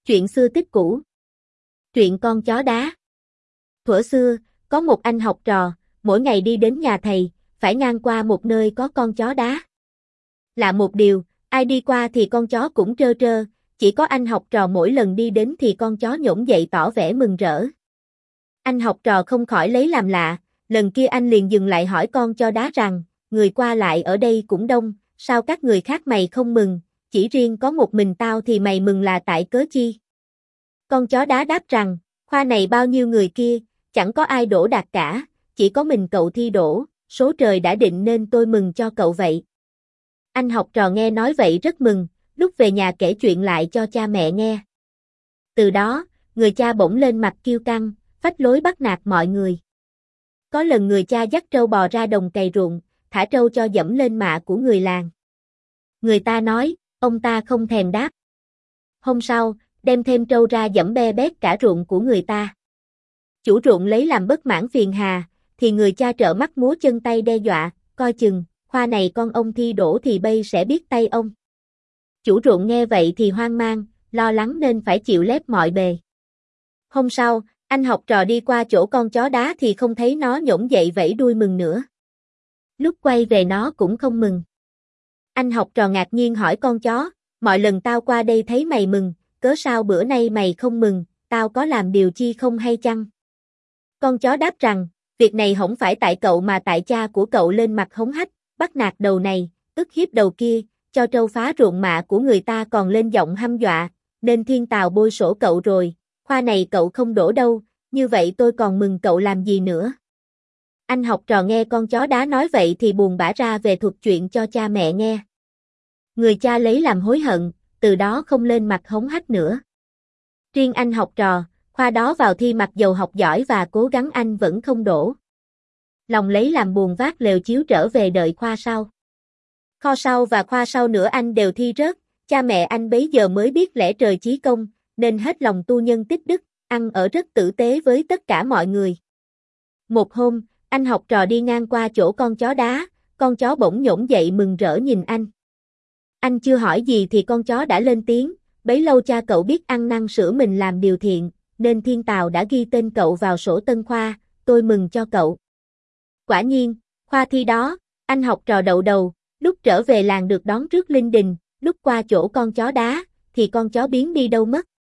Chuyện xưa tích cũ. Truyện con chó đá. Thuở xưa, có một anh học trò, mỗi ngày đi đến nhà thầy, phải ngang qua một nơi có con chó đá. Lạ một điều, ai đi qua thì con chó cũng trơ trơ, chỉ có anh học trò mỗi lần đi đến thì con chó nhổm dậy tỏ vẻ mừng rỡ. Anh học trò không khỏi lấy làm lạ, lần kia anh liền dừng lại hỏi con chó đá rằng, người qua lại ở đây cũng đông, sao các người khác mày không mừng, chỉ riêng có một mình tao thì mày mừng là tại cớ chi? Con chó đá đáp rằng, khoa này bao nhiêu người kia, chẳng có ai đỗ đạt cả, chỉ có mình cậu thi đỗ, số trời đã định nên tôi mừng cho cậu vậy. Anh học trò nghe nói vậy rất mừng, lúc về nhà kể chuyện lại cho cha mẹ nghe. Từ đó, người cha bỗng lên mặt kiêu căng, phách lối bắt nạt mọi người. Có lần người cha dắt trâu bò ra đồng cày ruộng, thả trâu cho dẫm lên mạ của người làng. Người ta nói, ông ta không thèm đáp. Hôm sau, đem thêm trâu ra dẫm be bét cả ruộng của người ta. Chủ ruộng lấy làm bất mãn phiền hà, thì người cha trợn mắt múa chân tay đe dọa, coi chừng, khoa này con ông thi đỗ thì bây sẽ biết tay ông. Chủ ruộng nghe vậy thì hoang mang, lo lắng nên phải chịu lép mọi bề. Hôm sau, anh học trò đi qua chỗ con chó đá thì không thấy nó nhổm dậy vẫy đuôi mừng nữa. Lúc quay về nó cũng không mừng. Anh học trò ngạc nhiên hỏi con chó, mọi lần tao qua đây thấy mày mừng, cớ sao bữa nay mày không mừng, tao có làm điều chi không hay chăng? Con chó đáp rằng, việc này không phải tại cậu mà tại cha của cậu lên mặt hống hách, bắt nạt đầu này, ức hiếp đầu kia, cho trâu phá ruộng mạ của người ta còn lên giọng hăm dọa, nên thiên tào bôi sổ cậu rồi, khoa này cậu không đỗ đâu, như vậy tôi còn mừng cậu làm gì nữa? Anh học trò nghe con chó đá nói vậy thì buồn bã ra về thuật chuyện cho cha mẹ nghe. Người cha lấy làm hối hận, từ đó không lên mặt hống hách nữa. Riêng anh học trò, khoa đó vào thi mặc dầu học giỏi và cố gắng anh vẫn không đỗ. Lòng lấy làm buồn vác lều chiếu trở về đợi khoa sau. Kho sau và khoa sau nữa anh đều thi rớt, cha mẹ anh bấy giờ mới biết lẽ trời chí công, nên hết lòng tu nhân tích đức, ăn ở rất tử tế với tất cả mọi người. Một hôm, anh học trò đi ngang qua chỗ con chó đá, con chó bỗng nhổm dậy mừng rỡ nhìn anh. Anh chưa hỏi gì thì con chó đã lên tiếng, bấy lâu cha cậu biết ăn năn sửa mình làm điều thiện, nên thiên tào đã ghi tên cậu vào sổ tân khoa, tôi mừng cho cậu. Quả nhiên, khoa thi đó, anh học trò đậu đầu, lúc trở về làng được đón trước linh đình, lúc qua chỗ con chó đá, thì con chó biến đi đâu mất.